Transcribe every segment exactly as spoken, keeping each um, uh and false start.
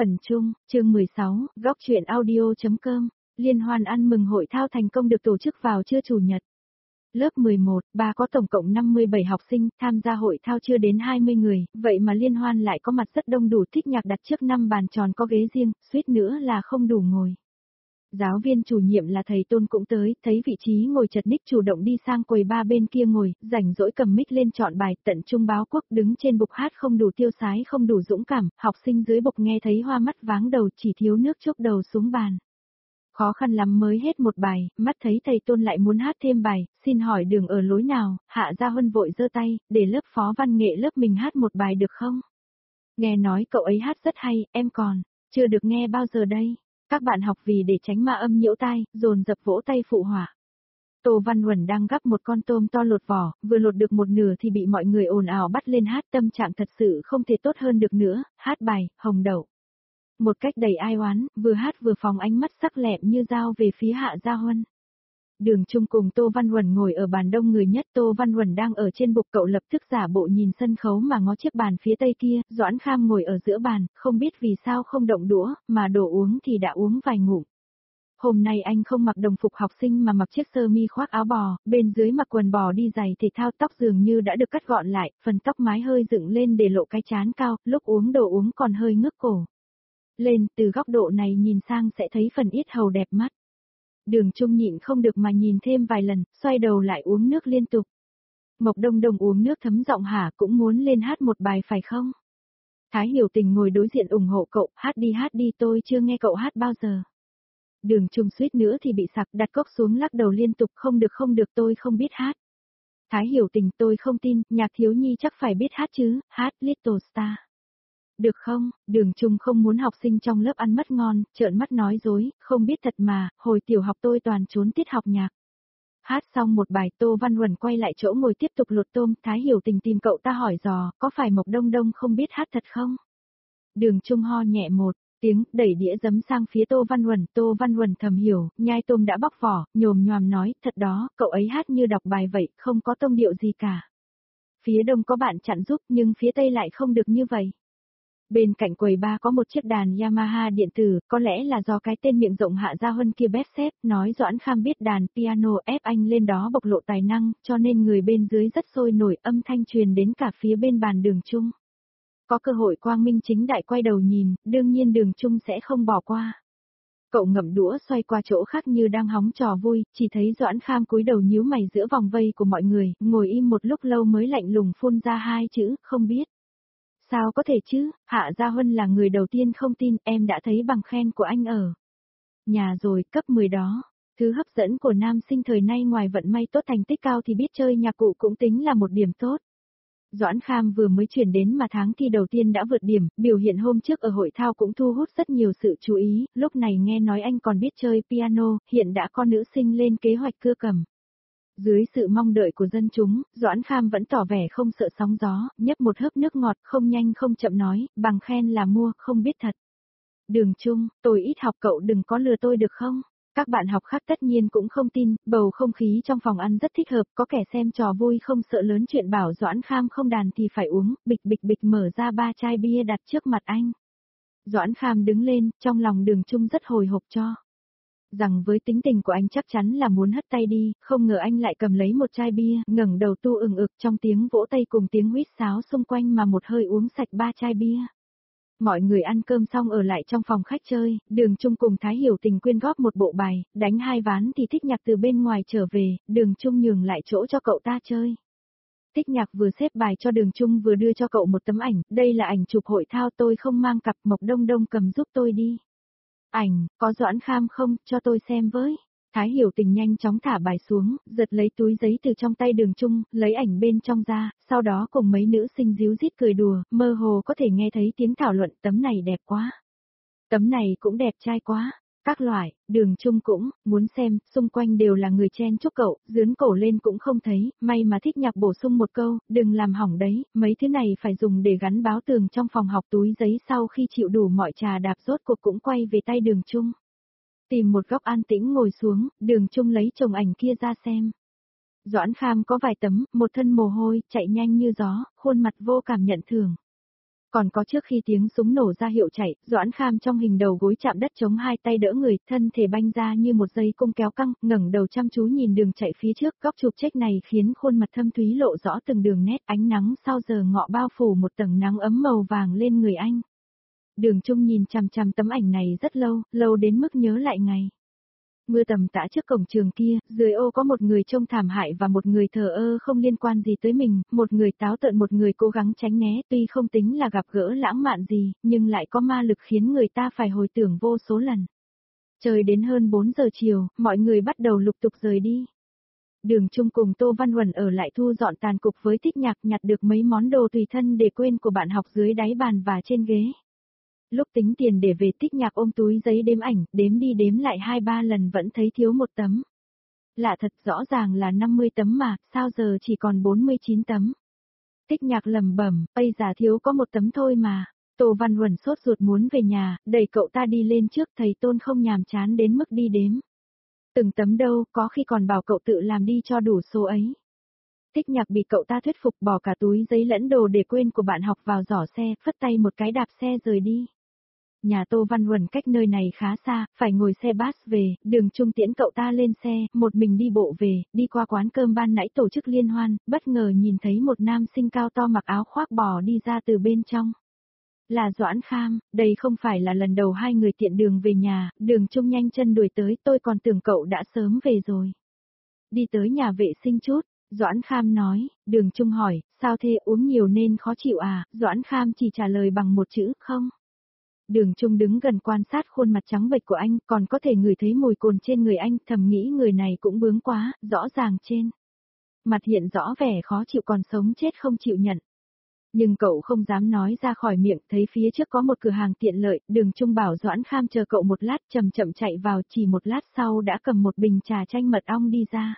Phần chung, chương mười sáu, góc truyện audio.com, liên hoan ăn mừng hội thao thành công được tổ chức vào trưa Chủ nhật. Lớp mười một, ba có tổng cộng năm mươi bảy học sinh, tham gia hội thao chưa đến hai mươi người, vậy mà liên hoan lại có mặt rất đông đủ. Thích Nhạc đặt trước năm bàn tròn có ghế riêng, suýt nữa là không đủ ngồi. Giáo viên chủ nhiệm là thầy Tôn cũng tới, thấy vị trí ngồi chật ních chủ động đi sang quầy ba bên kia ngồi, rảnh rỗi cầm mic lên chọn bài, tận trung báo quốc đứng trên bục hát không đủ tiêu sái không đủ dũng cảm, học sinh dưới bục nghe thấy hoa mắt váng đầu chỉ thiếu nước chốc đầu xuống bàn. Khó khăn lắm mới hết một bài, mắt thấy thầy Tôn lại muốn hát thêm bài, xin hỏi đường ở lối nào, Hạ Gia Huân vội giơ tay, để lớp phó văn nghệ lớp mình hát một bài được không? Nghe nói cậu ấy hát rất hay, em còn, chưa được nghe bao giờ đây. Các bạn học vì để tránh ma âm nhiễu tai, dồn dập vỗ tay phụ họa. Tô Văn Huẩn đang gắp một con tôm to lột vỏ, vừa lột được một nửa thì bị mọi người ồn ào bắt lên hát, tâm trạng thật sự không thể tốt hơn được nữa, hát bài, Hồng Đậu. Một cách đầy ai oán, vừa hát vừa phóng ánh mắt sắc lẹm như dao về phía Hạ Gia Huân. Đường Trung cùng Tô Văn Huẩn ngồi ở bàn đông người nhất, Tô Văn Huẩn đang ở trên bục, cậu lập tức giả bộ nhìn sân khấu mà ngó chiếc bàn phía tây kia, Doãn Kham ngồi ở giữa bàn, không biết vì sao không động đũa, mà đổ uống thì đã uống vài ngụm. Hôm nay anh không mặc đồng phục học sinh mà mặc chiếc sơ mi khoác áo bò, bên dưới mặc quần bò đi giày thể thao, tóc dường như đã được cắt gọn lại, phần tóc mái hơi dựng lên để lộ cái trán cao, lúc uống đồ uống còn hơi ngước cổ lên, từ góc độ này nhìn sang sẽ thấy phần yết hầu đẹp mắt. Đường Trung nhịn không được mà nhìn thêm vài lần, xoay đầu lại uống nước liên tục. Mộc Đông Đông uống nước thấm giọng hả, cũng muốn lên hát một bài phải không? Thái Hiểu Tình ngồi đối diện ủng hộ cậu, hát đi hát đi, tôi chưa nghe cậu hát bao giờ. Đường Trung suýt nữa thì bị sặc, đặt cốc xuống lắc đầu liên tục, không được không được, tôi không biết hát. Thái Hiểu Tình, tôi không tin, Nhạc thiếu nhi chắc phải biết hát chứ, hát Little Star. Được không? Đường Trung không muốn học sinh trong lớp ăn mất ngon, trợn mắt nói dối, không biết thật mà, hồi tiểu học tôi toàn trốn tiết học nhạc. Hát xong một bài, Tô Văn Huẩn quay lại chỗ ngồi tiếp tục lột tôm, Thái Hiểu Tình tìm cậu ta hỏi dò, có phải Mộc Đông Đông không biết hát thật không? Đường Trung ho nhẹ một tiếng, đẩy đĩa giấm sang phía Tô Văn Huẩn, Tô Văn Huẩn thầm hiểu, nhai tôm đã bóc vỏ, nhồm nhoàm nói, thật đó, cậu ấy hát như đọc bài vậy, không có tông điệu gì cả. Phía đông có bạn chặn giúp, nhưng phía tây lại không được như vậy. Bên cạnh quầy ba có một chiếc đàn Yamaha điện tử, có lẽ là do cái tên miệng rộng Hạ Gia Huân kia bếp xếp, nói Doãn Kham biết đàn piano, ép anh lên đó bộc lộ tài năng, cho nên người bên dưới rất sôi nổi, âm thanh truyền đến cả phía bên bàn Đường Trung. Có cơ hội quang minh chính đại quay đầu nhìn, đương nhiên Đường Trung sẽ không bỏ qua. Cậu ngậm đũa xoay qua chỗ khác như đang hóng trò vui, chỉ thấy Doãn Kham cúi đầu nhíu mày giữa vòng vây của mọi người, ngồi im một lúc lâu mới lạnh lùng phun ra hai chữ, không biết. Sao có thể chứ, Hạ Gia Huân là người đầu tiên không tin, em đã thấy bằng khen của anh ở nhà rồi, cấp mười đó. Thứ hấp dẫn của nam sinh thời nay ngoài vận may tốt thành tích cao thì biết chơi nhạc cụ cũng tính là một điểm tốt. Doãn Kham vừa mới chuyển đến mà tháng thi đầu tiên đã vượt điểm, biểu hiện hôm trước ở hội thao cũng thu hút rất nhiều sự chú ý, lúc này nghe nói anh còn biết chơi piano, hiện đã có nữ sinh lên kế hoạch cưa cầm. Dưới sự mong đợi của dân chúng, Doãn Kham vẫn tỏ vẻ không sợ sóng gió, nhấp một hớp nước ngọt, không nhanh không chậm nói, bằng khen là mua, không biết thật. Đường Trung, tôi ít học, cậu đừng có lừa tôi được không? Các bạn học khác tất nhiên cũng không tin, bầu không khí trong phòng ăn rất thích hợp, có kẻ xem trò vui không sợ lớn chuyện bảo Doãn Kham không đàn thì phải uống, bịch bịch bịch mở ra ba chai bia đặt trước mặt anh. Doãn Kham đứng lên, trong lòng Đường Trung rất hồi hộp cho rằng với tính tình của anh chắc chắn là muốn hất tay đi, không ngờ anh lại cầm lấy một chai bia, ngẩng đầu tu ừng ực trong tiếng vỗ tay cùng tiếng huýt sáo xung quanh mà một hơi uống sạch ba chai bia. Mọi người ăn cơm xong ở lại trong phòng khách chơi, Đường Trung cùng Thái Hiểu Tình quyên góp một bộ bài, đánh hai ván thì Thích Nhạc từ bên ngoài trở về, Đường Trung nhường lại chỗ cho cậu ta chơi. Thích Nhạc vừa xếp bài cho Đường Trung vừa đưa cho cậu một tấm ảnh, đây là ảnh chụp hội thao, tôi không mang cặp, Mộc Đông Đông cầm giúp tôi đi. Ảnh, có Doãn Kham không, cho tôi xem với. Thái Hiểu Tình nhanh chóng thả bài xuống, giật lấy túi giấy từ trong tay Đường Trung, lấy ảnh bên trong ra, sau đó cùng mấy nữ sinh díu dít cười đùa, mơ hồ có thể nghe thấy tiếng thảo luận, tấm này đẹp quá. Tấm này cũng đẹp trai quá. Các loại, Đường Trung cũng, muốn xem, xung quanh đều là người chen chúc cậu, dướn cổ lên cũng không thấy, may mà Thích Nhạc bổ sung một câu, đừng làm hỏng đấy, mấy thứ này phải dùng để gắn báo tường trong phòng học. Túi giấy sau khi chịu đủ mọi trà đạp rốt cuộc cũng quay về tay Đường Trung. Tìm một góc an tĩnh ngồi xuống, Đường Trung lấy chồng ảnh kia ra xem. Doãn Kham có vài tấm, một thân mồ hôi, chạy nhanh như gió, khuôn mặt vô cảm nhận thường. Còn có trước khi tiếng súng nổ ra hiệu chạy, Doãn Kham trong hình đầu gối chạm đất chống hai tay đỡ người, thân thể banh ra như một dây cung kéo căng, ngẩng đầu chăm chú nhìn đường chạy phía trước, góc chụp check này khiến khuôn mặt thâm thúy lộ rõ từng đường nét, ánh nắng sau giờ ngọ bao phủ một tầng nắng ấm màu vàng lên người anh. Đường Trung nhìn chằm chằm tấm ảnh này rất lâu, lâu đến mức nhớ lại ngày. Mưa tầm tã trước cổng trường kia, dưới ô có một người trông thảm hại và một người thờ ơ không liên quan gì tới mình, một người táo tợn một người cố gắng tránh né, tuy không tính là gặp gỡ lãng mạn gì, nhưng lại có ma lực khiến người ta phải hồi tưởng vô số lần. Trời đến hơn bốn giờ chiều, mọi người bắt đầu lục tục rời đi. Đường Trung cùng Tô Văn Huẩn ở lại thu dọn tàn cục với Tích Nhạc, nhặt được mấy món đồ tùy thân để quên của bạn học dưới đáy bàn và trên ghế. Lúc tính tiền để về, Tích Nhạc ôm túi giấy đếm ảnh, đếm đi đếm lại hai ba lần vẫn thấy thiếu một tấm. Lạ thật, rõ ràng là năm mươi tấm mà, sao giờ chỉ còn bốn mươi chín tấm. Tích Nhạc lẩm bẩm, bây giờ thiếu có một tấm thôi mà. Tô Văn Huẩn sốt ruột muốn về nhà, đẩy cậu ta đi lên trước, thầy Tôn không nhàm chán đến mức đi đếm. Từng tấm đâu, có khi còn bảo cậu tự làm đi cho đủ số ấy. Tích Nhạc bị cậu ta thuyết phục, bỏ cả túi giấy lẫn đồ để quên của bạn học vào giỏ xe, phất tay một cái đạp xe rời đi. Nhà Tô Văn Huẩn cách nơi này khá xa, phải ngồi xe bus về, Đường Trung tiễn cậu ta lên xe, một mình đi bộ về, đi qua quán cơm ban nãy tổ chức liên hoan, bất ngờ nhìn thấy một nam sinh cao to mặc áo khoác bò đi ra từ bên trong. Là Doãn Kham, đây không phải là lần đầu hai người tiện đường về nhà, Đường Trung nhanh chân đuổi tới, tôi còn tưởng cậu đã sớm về rồi. Đi tới nhà vệ sinh chút, Doãn Kham nói, Đường Trung hỏi, sao thế, uống nhiều nên khó chịu à, Doãn Kham chỉ trả lời bằng một chữ, không. Đường Trung đứng gần quan sát khuôn mặt trắng bệch của anh, còn có thể ngửi thấy mùi cồn trên người anh, thầm nghĩ người này cũng bướng quá, rõ ràng trên mặt hiện rõ vẻ khó chịu còn sống chết không chịu nhận. Nhưng cậu không dám nói ra khỏi miệng, thấy phía trước có một cửa hàng tiện lợi, Đường Trung bảo Doãn Kham chờ cậu một lát, chậm chậm chạy vào, chỉ một lát sau đã cầm một bình trà chanh mật ong đi ra.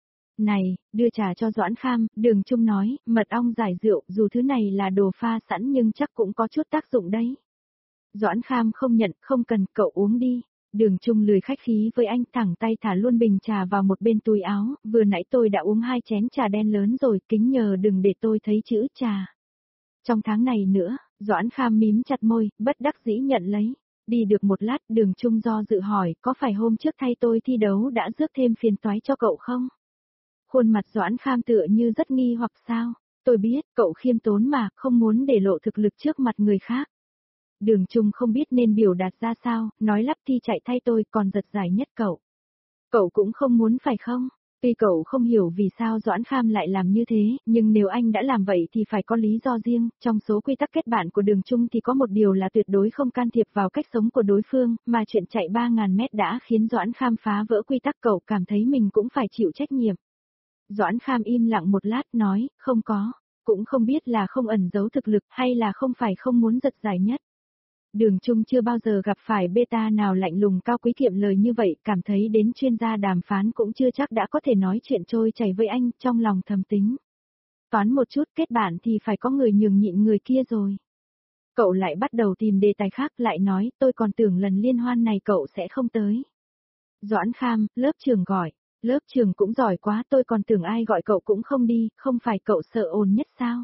Này, đưa trà cho Doãn Kham, Đường Trung nói, mật ong giải rượu, dù thứ này là đồ pha sẵn nhưng chắc cũng có chút tác dụng đấy. Doãn Kham không nhận, không cần, cậu uống đi. Đường Trung lười khách khí với anh, thẳng tay thả luôn bình trà vào một bên túi áo, vừa nãy tôi đã uống hai chén trà đen lớn rồi, kính nhờ đừng để tôi thấy chữ trà. Trong tháng này nữa, Doãn Kham mím chặt môi, bất đắc dĩ nhận lấy. Đi được một lát, Đường Trung do dự hỏi, có phải hôm trước thay tôi thi đấu đã rước thêm phiền toái cho cậu không? Khuôn mặt Doãn Kham tựa như rất nghi hoặc sao? Tôi biết, cậu khiêm tốn mà, không muốn để lộ thực lực trước mặt người khác. Đường Trung không biết nên biểu đạt ra sao, nói lắp thi chạy thay tôi còn giật giải nhất cậu. Cậu cũng không muốn phải không? Tuy cậu không hiểu vì sao Doãn Kham lại làm như thế, nhưng nếu anh đã làm vậy thì phải có lý do riêng, trong số quy tắc kết bạn của Đường Trung thì có một điều là tuyệt đối không can thiệp vào cách sống của đối phương, mà chuyện chạy ba nghìn mét đã khiến Doãn Kham phá vỡ quy tắc, cậu cảm thấy mình cũng phải chịu trách nhiệm. Doãn Kham im lặng một lát nói, không có, cũng không biết là không ẩn giấu thực lực hay là không phải không muốn giật giải nhất. Đường Trung chưa bao giờ gặp phải beta nào lạnh lùng cao quý kiệm lời như vậy, cảm thấy đến chuyên gia đàm phán cũng chưa chắc đã có thể nói chuyện trôi chảy với anh, trong lòng thầm tính. Toán một chút, kết bạn thì phải có người nhường nhịn người kia rồi. Cậu lại bắt đầu tìm đề tài khác, lại nói, tôi còn tưởng lần liên hoan này cậu sẽ không tới. Doãn Kham, lớp trường gọi, lớp trường cũng giỏi quá, tôi còn tưởng ai gọi cậu cũng không đi, không phải cậu sợ ồn nhất sao?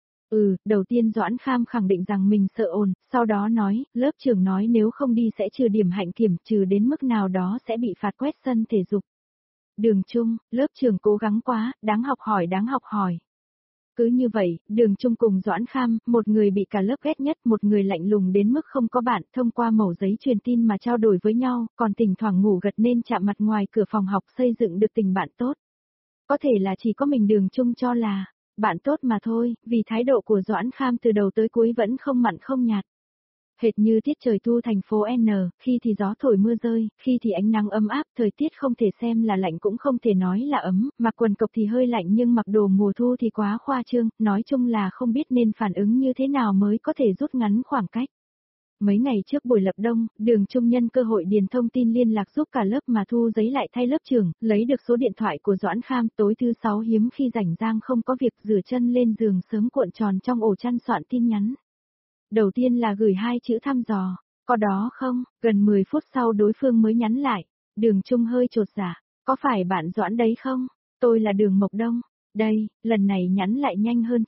Ừ, đầu tiên Doãn Kham khẳng định rằng mình sợ ồn, sau đó nói, lớp trưởng nói nếu không đi sẽ trừ điểm hạnh kiểm, trừ đến mức nào đó sẽ bị phạt quét sân thể dục. Đường Trung, lớp trưởng cố gắng quá, đáng học hỏi đáng học hỏi. Cứ như vậy, Đường Trung cùng Doãn Kham, một người bị cả lớp ghét nhất, một người lạnh lùng đến mức không có bạn, thông qua mẩu giấy truyền tin mà trao đổi với nhau, còn thỉnh thoảng ngủ gật nên chạm mặt ngoài cửa phòng học xây dựng được tình bạn tốt. Có thể là chỉ có mình Đường Trung cho là bạn tốt mà thôi, vì thái độ của Doãn Kham từ đầu tới cuối vẫn không mặn không nhạt. Hệt như tiết trời thu thành phố N, khi thì gió thổi mưa rơi, khi thì ánh nắng ấm áp, thời tiết không thể xem là lạnh cũng không thể nói là ấm, mặc quần cộc thì hơi lạnh nhưng mặc đồ mùa thu thì quá khoa trương, nói chung là không biết nên phản ứng như thế nào mới có thể rút ngắn khoảng cách. Mấy ngày trước buổi lập đông, Đường Trung nhân cơ hội điền thông tin liên lạc giúp cả lớp mà thu giấy lại thay lớp trưởng, lấy được số điện thoại của Doãn Kham, tối thứ sáu hiếm khi rảnh rang không có việc rửa chân lên giường sớm cuộn tròn trong ổ chăn soạn tin nhắn. Đầu tiên là gửi hai chữ thăm dò, có đó không, gần mười phút sau đối phương mới nhắn lại, Đường Trung hơi chột dạ, có phải bạn Doãn đấy không, tôi là Đường Mộc Đông, đây, lần này nhắn lại nhanh hơn chút,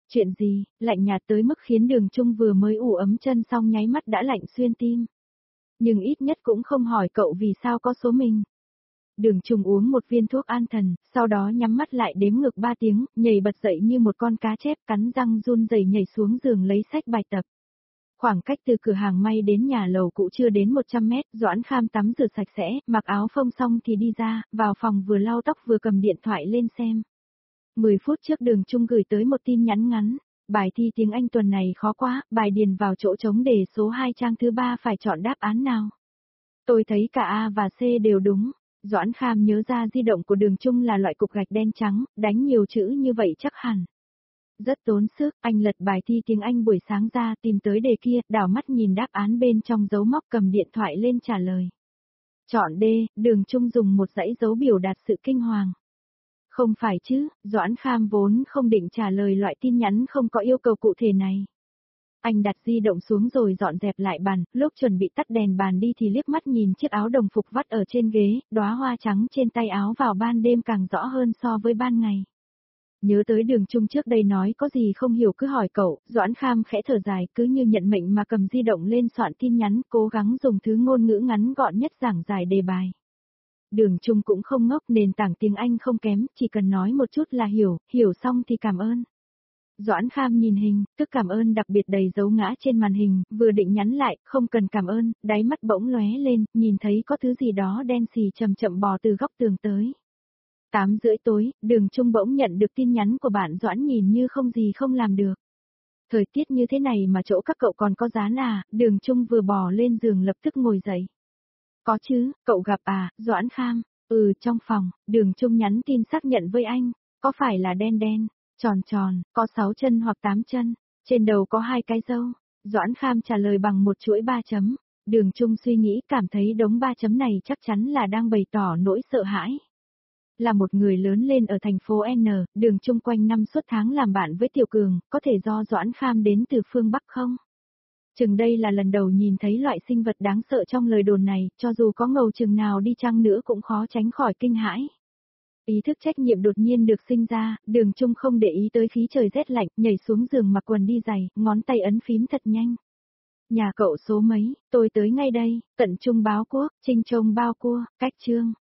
Chuyện gì, lạnh nhạt tới mức khiến Đường Trung vừa mới ủ ấm chân xong nháy mắt đã lạnh xuyên tim. Nhưng ít nhất cũng không hỏi cậu vì sao có số mình. Đường Trung uống một viên thuốc an thần, sau đó nhắm mắt lại đếm ngược ba tiếng, nhảy bật dậy như một con cá chép, cắn răng run rẩy nhảy xuống giường lấy sách bài tập. Khoảng cách từ cửa hàng may đến nhà lầu cũ chưa đến một trăm mét, Doãn Kham tắm rửa sạch sẽ, mặc áo phông xong thì đi ra, vào phòng vừa lau tóc vừa cầm điện thoại lên xem. mười phút trước Đường Trung gửi tới một tin nhắn ngắn. Bài thi tiếng Anh tuần này khó quá, bài điền vào chỗ trống đề số hai trang thứ ba phải chọn đáp án nào. Tôi thấy cả A và C đều đúng. Doãn Kham nhớ ra di động của Đường Trung là loại cục gạch đen trắng, đánh nhiều chữ như vậy chắc hẳn. Rất tốn sức, anh lật bài thi tiếng Anh buổi sáng ra tìm tới đề kia, đảo mắt nhìn đáp án bên trong dấu móc cầm điện thoại lên trả lời. Chọn D, Đường Trung dùng một dãy dấu biểu đạt sự kinh hoàng. Không phải chứ, Doãn Kham vốn không định trả lời loại tin nhắn không có yêu cầu cụ thể này. Anh đặt di động xuống rồi dọn dẹp lại bàn, lúc chuẩn bị tắt đèn bàn đi thì liếc mắt nhìn chiếc áo đồng phục vắt ở trên ghế, đóa hoa trắng trên tay áo vào ban đêm càng rõ hơn so với ban ngày. Nhớ tới Đường Trung trước đây nói có gì không hiểu cứ hỏi cậu, Doãn Kham khẽ thở dài cứ như nhận mệnh mà cầm di động lên soạn tin nhắn, cố gắng dùng thứ ngôn ngữ ngắn gọn nhất giảng giải đề bài. Đường Trung cũng không ngốc, nền tảng tiếng Anh không kém, chỉ cần nói một chút là hiểu, hiểu xong thì cảm ơn. Doãn Kham nhìn hình, tức cảm ơn đặc biệt đầy dấu ngã trên màn hình, vừa định nhắn lại, không cần cảm ơn, đáy mắt bỗng lóe lên, nhìn thấy có thứ gì đó đen xì chậm chậm bò từ góc tường tới. Tám rưỡi tối, Đường Trung bỗng nhận được tin nhắn của bạn Doãn nhìn như không gì không làm được. Thời tiết như thế này mà chỗ các cậu còn có dán à, Đường Trung vừa bò lên giường lập tức ngồi dậy. Có chứ, cậu gặp à, Doãn Kham, ừ trong phòng, Đường Trung nhắn tin xác nhận với anh, có phải là đen đen, tròn tròn, có sáu chân hoặc tám chân, trên đầu có hai cái râu, Doãn Kham trả lời bằng một chuỗi ba chấm, Đường Trung suy nghĩ cảm thấy đống ba chấm này chắc chắn là đang bày tỏ nỗi sợ hãi. Là một người lớn lên ở thành phố N, Đường Trung quanh năm suốt tháng làm bạn với Tiểu Cường, có thể do Doãn Kham đến từ phương Bắc không? Chừng đây là lần đầu nhìn thấy loại sinh vật đáng sợ trong lời đồn này, cho dù có ngầu chừng nào đi chăng nữa cũng khó tránh khỏi kinh hãi. Ý thức trách nhiệm đột nhiên được sinh ra, Đường Trung không để ý tới khí trời rét lạnh, nhảy xuống giường mặc quần đi giày, ngón tay ấn phím thật nhanh. Nhà cậu số mấy, tôi tới ngay đây, Cận Trung báo quốc, Trinh Trông bao cua, cách chương.